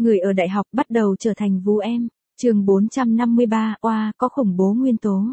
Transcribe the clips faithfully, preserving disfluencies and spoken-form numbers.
Người ở đại học bắt đầu trở thành vú em. Chương bốn trăm năm mươi ba, oa, có khủng bố nguyên tố.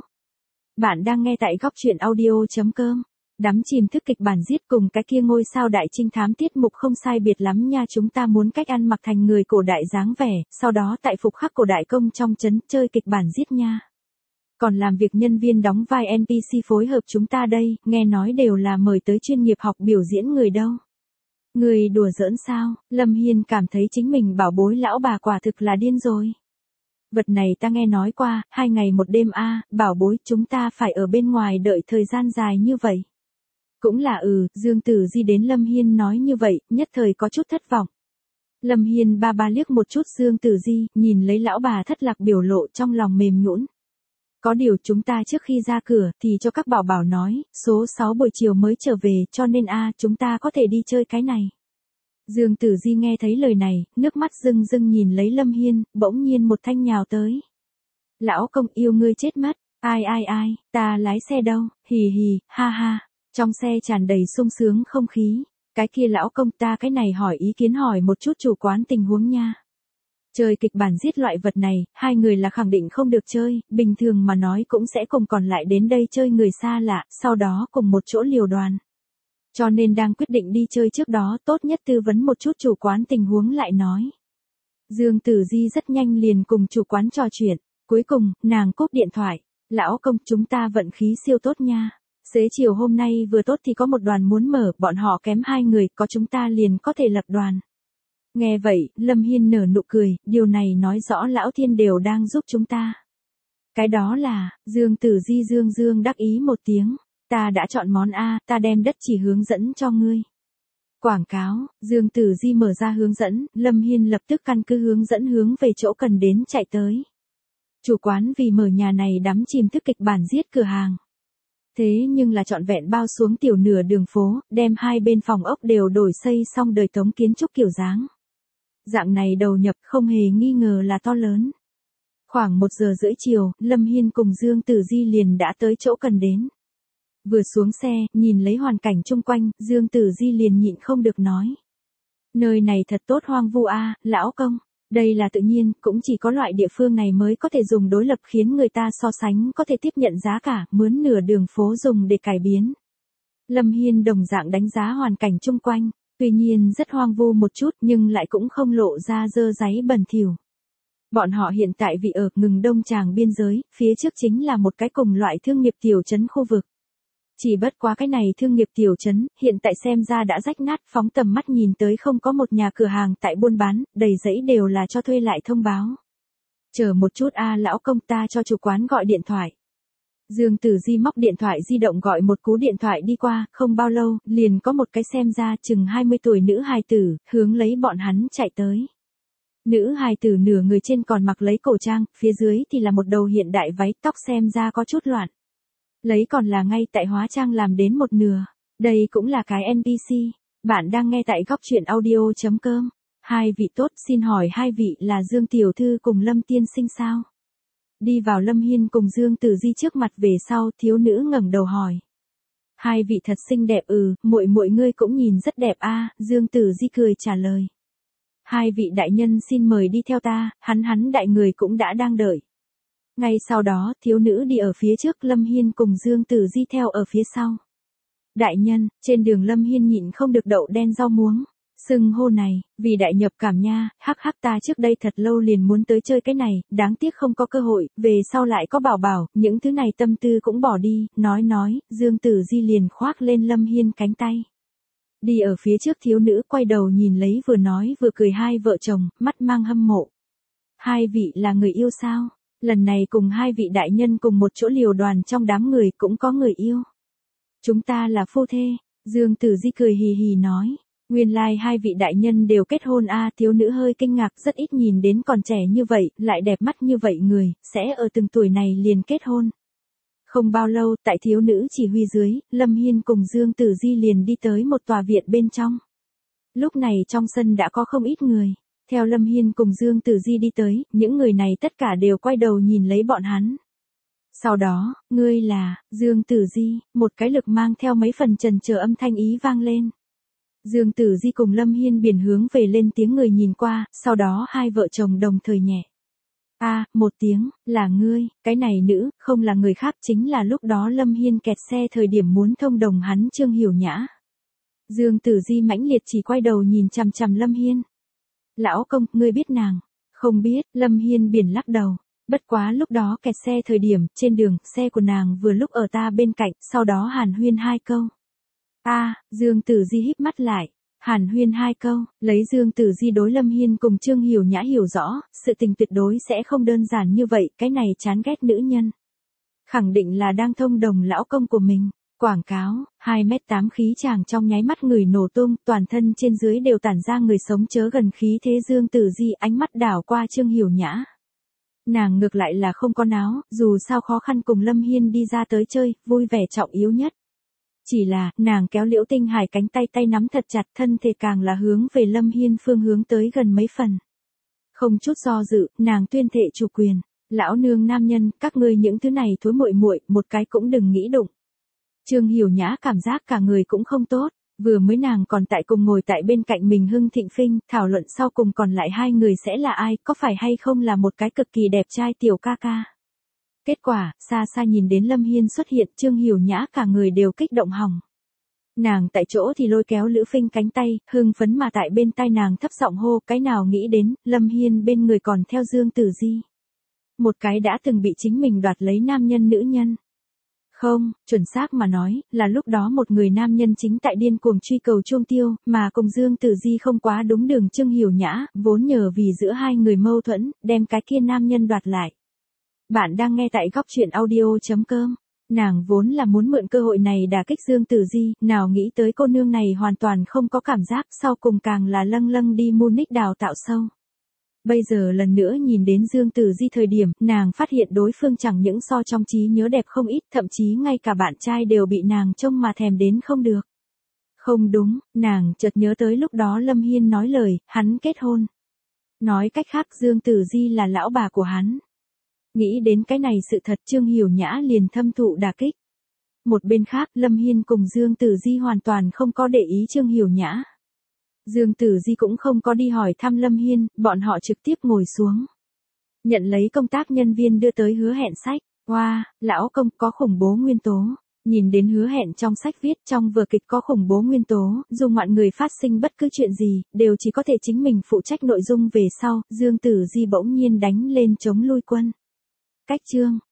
Bạn đang nghe tại góc truyện audio chấm com. Đắm chìm thức kịch bản giết cùng cái kia ngôi sao đại trinh thám tiết mục không sai biệt lắm nha, chúng ta muốn cách ăn mặc thành người cổ đại dáng vẻ, sau đó tại phục khắc cổ đại công trong trấn chơi kịch bản giết nha. Còn làm việc nhân viên đóng vai en pê xê phối hợp chúng ta đây, nghe nói đều là mời tới chuyên nghiệp học biểu diễn người đâu. Người đùa giỡn sao? Lâm Hiên cảm thấy chính mình bảo bối lão bà quả thực là điên rồi. Vật này ta nghe nói qua, hai ngày một đêm a, bảo bối chúng ta phải ở bên ngoài đợi thời gian dài như vậy. Cũng là ừ, Dương Tử Di đến Lâm Hiên nói như vậy, nhất thời có chút thất vọng. Lâm Hiên ba ba liếc một chút Dương Tử Di, nhìn lấy lão bà thất lạc biểu lộ trong lòng mềm nhũn. Có điều chúng ta trước khi ra cửa thì cho các bảo bảo nói, số sáu buổi chiều mới trở về cho nên a chúng ta có thể đi chơi cái này. Dương Tử Di nghe thấy lời này, nước mắt rưng rưng nhìn lấy Lâm Hiên, bỗng nhiên một thanh nhào tới. Lão công yêu ngươi chết mất, ai ai ai, ta lái xe đâu, hì hì, ha ha, trong xe tràn đầy sung sướng không khí, cái kia lão công ta cái này hỏi ý kiến hỏi một chút chủ quán tình huống nha. Chơi kịch bản giết loại vật này, hai người là khẳng định không được chơi, bình thường mà nói cũng sẽ cùng còn lại đến đây chơi người xa lạ, sau đó cùng một chỗ liều đoàn. Cho nên đang quyết định đi chơi trước đó tốt nhất tư vấn một chút chủ quán tình huống lại nói. Dương Tử Di rất nhanh liền cùng chủ quán trò chuyện, cuối cùng, nàng cúp điện thoại. Lão công chúng ta vận khí siêu tốt nha. Xế chiều hôm nay vừa tốt thì có một đoàn muốn mở, bọn họ kém hai người, có chúng ta liền có thể lập đoàn. Nghe vậy, Lâm Hiên nở nụ cười, điều này nói rõ lão thiên đều đang giúp chúng ta. Cái đó là, Dương Tử Di dương dương đắc ý một tiếng. Ta đã chọn món A, ta đem đất chỉ hướng dẫn cho ngươi. Quảng cáo, Dương Tử Di mở ra hướng dẫn, Lâm Hiên lập tức căn cứ hướng dẫn hướng về chỗ cần đến chạy tới. Chủ quán vì mở nhà này đắm chìm thức kịch bản giết cửa hàng. Thế nhưng là trọn vẹn bao xuống tiểu nửa đường phố, đem hai bên phòng ốc đều đổi xây xong đời Tống kiến trúc kiểu dáng. Dạng này đầu nhập không hề nghi ngờ là to lớn. Khoảng một giờ rưỡi chiều, Lâm Hiên cùng Dương Tử Di liền đã tới chỗ cần đến. Vừa xuống xe, nhìn lấy hoàn cảnh chung quanh, Dương Tử Di liền nhịn không được nói. Nơi này thật tốt hoang vu a, lão công. Đây là tự nhiên, cũng chỉ có loại địa phương này mới có thể dùng đối lập khiến người ta so sánh có thể tiếp nhận giá cả, mướn nửa đường phố dùng để cải biến. Lâm Hiên đồng dạng đánh giá hoàn cảnh chung quanh, tuy nhiên rất hoang vu một chút nhưng lại cũng không lộ ra dơ dáy bẩn thỉu. Bọn họ hiện tại vị ở ngừng đông tràng biên giới, phía trước chính là một cái cùng loại thương nghiệp tiểu trấn khu vực. Chỉ bất quá cái này thương nghiệp tiểu trấn, hiện tại xem ra đã rách nát, phóng tầm mắt nhìn tới không có một nhà cửa hàng tại buôn bán, đầy dãy đều là cho thuê lại thông báo. Chờ một chút a lão công ta cho chủ quán gọi điện thoại. Dương Tử Di móc điện thoại di động gọi một cú điện thoại đi qua, không bao lâu, liền có một cái xem ra chừng hai mươi tuổi nữ hài tử, hướng lấy bọn hắn chạy tới. Nữ hài tử nửa người trên còn mặc lấy cổ trang, phía dưới thì là một đầu hiện đại váy, tóc xem ra có chút loạn. Lấy còn là ngay tại hóa trang làm đến một nửa. Đây cũng là cái en pê xê. Bạn đang nghe tại góc truyện audio chấm com. Hai vị tốt, xin hỏi hai vị là Dương Tiểu Thư cùng Lâm Tiên Sinh sao? Đi vào Lâm Hiên cùng Dương Tử Di trước mặt về sau, thiếu nữ ngẩng đầu hỏi. Hai vị thật xinh đẹp ừ, muội muội ngươi cũng nhìn rất đẹp a, Dương Tử Di cười trả lời. Hai vị đại nhân xin mời đi theo ta, hắn hắn đại người cũng đã đang đợi. Ngay sau đó, thiếu nữ đi ở phía trước, Lâm Hiên cùng Dương Tử Di theo ở phía sau. Đại nhân, trên đường Lâm Hiên nhịn không được đậu đen rau muống. Sưng hô này, vì đại nhập cảm nha, hắc hắc ta trước đây thật lâu liền muốn tới chơi cái này, đáng tiếc không có cơ hội, về sau lại có bảo bảo, những thứ này tâm tư cũng bỏ đi, nói nói, Dương Tử Di liền khoác lên Lâm Hiên cánh tay. Đi ở phía trước thiếu nữ quay đầu nhìn lấy vừa nói vừa cười hai vợ chồng, mắt mang hâm mộ. Hai vị là người yêu sao? Lần này cùng hai vị đại nhân cùng một chỗ liều đoàn trong đám người cũng có người yêu. Chúng ta là phu thê, Dương Tử Di cười hì hì nói. Nguyên lai like hai vị đại nhân đều kết hôn a à, thiếu nữ hơi kinh ngạc rất ít nhìn đến còn trẻ như vậy, lại đẹp mắt như vậy người, sẽ ở từng tuổi này liền kết hôn. Không bao lâu, tại thiếu nữ chỉ huy dưới, Lâm Hiên cùng Dương Tử Di liền đi tới một tòa viện bên trong. Lúc này trong sân đã có không ít người. Theo Lâm Hiên cùng Dương Tử Di đi tới, những người này tất cả đều quay đầu nhìn lấy bọn hắn. Sau đó, ngươi là, Dương Tử Di, một cái lực mang theo mấy phần trần chờ âm thanh ý vang lên. Dương Tử Di cùng Lâm Hiên Biển hướng về lên tiếng người nhìn qua, sau đó hai vợ chồng đồng thời nhẹ. A, một tiếng, là ngươi, cái này nữ, không là người khác chính là lúc đó Lâm Hiên kẹt xe thời điểm muốn thông đồng hắn Trương Hiểu Nhã. Dương Tử Di mãnh liệt chỉ quay đầu nhìn chằm chằm Lâm Hiên. Lão công, ngươi biết nàng? Không biết, Lâm Hiên Biển lắc đầu. Bất quá lúc đó kẹt xe thời điểm, trên đường, xe của nàng vừa lúc ở ta bên cạnh, sau đó hàn huyên hai câu. A, Dương Tử Di híp mắt lại. Hàn huyên hai câu, lấy Dương Tử Di đối Lâm Hiên cùng Trương Hiểu Nhã hiểu rõ, sự tình tuyệt đối sẽ không đơn giản như vậy, cái này chán ghét nữ nhân. Khẳng định là đang thông đồng lão công của mình. Quảng cáo, hai mét tám khí chàng trong nháy mắt người nổ tung, toàn thân trên dưới đều tản ra người sống chớ gần khí thế. Dương Tử Di ánh mắt đảo qua Trương Hiểu Nhã. Nàng ngược lại là không có náo, dù sao khó khăn cùng Lâm Hiên đi ra tới chơi, vui vẻ trọng yếu nhất. Chỉ là, nàng kéo Liễu Tinh Hải cánh tay tay nắm thật chặt, thân thể càng là hướng về Lâm Hiên phương hướng tới gần mấy phần. Không chút do dự, nàng tuyên thệ chủ quyền. Lão nương nam nhân, các ngươi những thứ này thối muội muội, một cái cũng đừng nghĩ đụng. Trương Hiểu Nhã cảm giác cả người cũng không tốt, vừa mới nàng còn tại cùng ngồi tại bên cạnh mình Hưng Thịnh Phinh, thảo luận sau cùng còn lại hai người sẽ là ai, có phải hay không là một cái cực kỳ đẹp trai tiểu ca ca. Kết quả, xa xa nhìn đến Lâm Hiên xuất hiện, Trương Hiểu Nhã cả người đều kích động hỏng. Nàng tại chỗ thì lôi kéo Lữ Phinh cánh tay, hưng phấn mà tại bên tai nàng thấp giọng hô, cái nào nghĩ đến, Lâm Hiên bên người còn theo Dương Tử Di. Một cái đã từng bị chính mình đoạt lấy nam nhân nữ nhân. Không, chuẩn xác mà nói, là lúc đó một người nam nhân chính tại điên cuồng truy cầu Chuông Tiêu, mà cùng Dương Tử Di không quá đúng đường. Trương Hiểu Nhã, vốn nhờ vì giữa hai người mâu thuẫn, đem cái kia nam nhân đoạt lại. Bạn đang nghe tại góc truyện audio.com. Nàng vốn là muốn mượn cơ hội này đả kích Dương Tử Di, nào nghĩ tới cô nương này hoàn toàn không có cảm giác, sau cùng càng là lâng lâng đi Munich đào tạo sâu. Bây giờ lần nữa nhìn đến Dương Tử Di thời điểm, nàng phát hiện đối phương chẳng những so trong trí nhớ đẹp không ít, thậm chí ngay cả bạn trai đều bị nàng trông mà thèm đến không được. Không đúng, nàng chợt nhớ tới lúc đó Lâm Hiên nói lời, hắn kết hôn. Nói cách khác Dương Tử Di là lão bà của hắn. Nghĩ đến cái này sự thật Trương Hiểu Nhã liền thâm thụ đả kích. Một bên khác Lâm Hiên cùng Dương Tử Di hoàn toàn không có để ý Trương Hiểu Nhã. Dương Tử Di cũng không có đi hỏi thăm Lâm Hiên, bọn họ trực tiếp ngồi xuống. Nhận lấy công tác nhân viên đưa tới hứa hẹn sách. Wow, lão công có khủng bố nguyên tố. Nhìn đến hứa hẹn trong sách viết trong vở kịch có khủng bố nguyên tố, dù mọi người phát sinh bất cứ chuyện gì, đều chỉ có thể chính mình phụ trách nội dung về sau, Dương Tử Di bỗng nhiên đánh lên chống lui quân. Cách chương,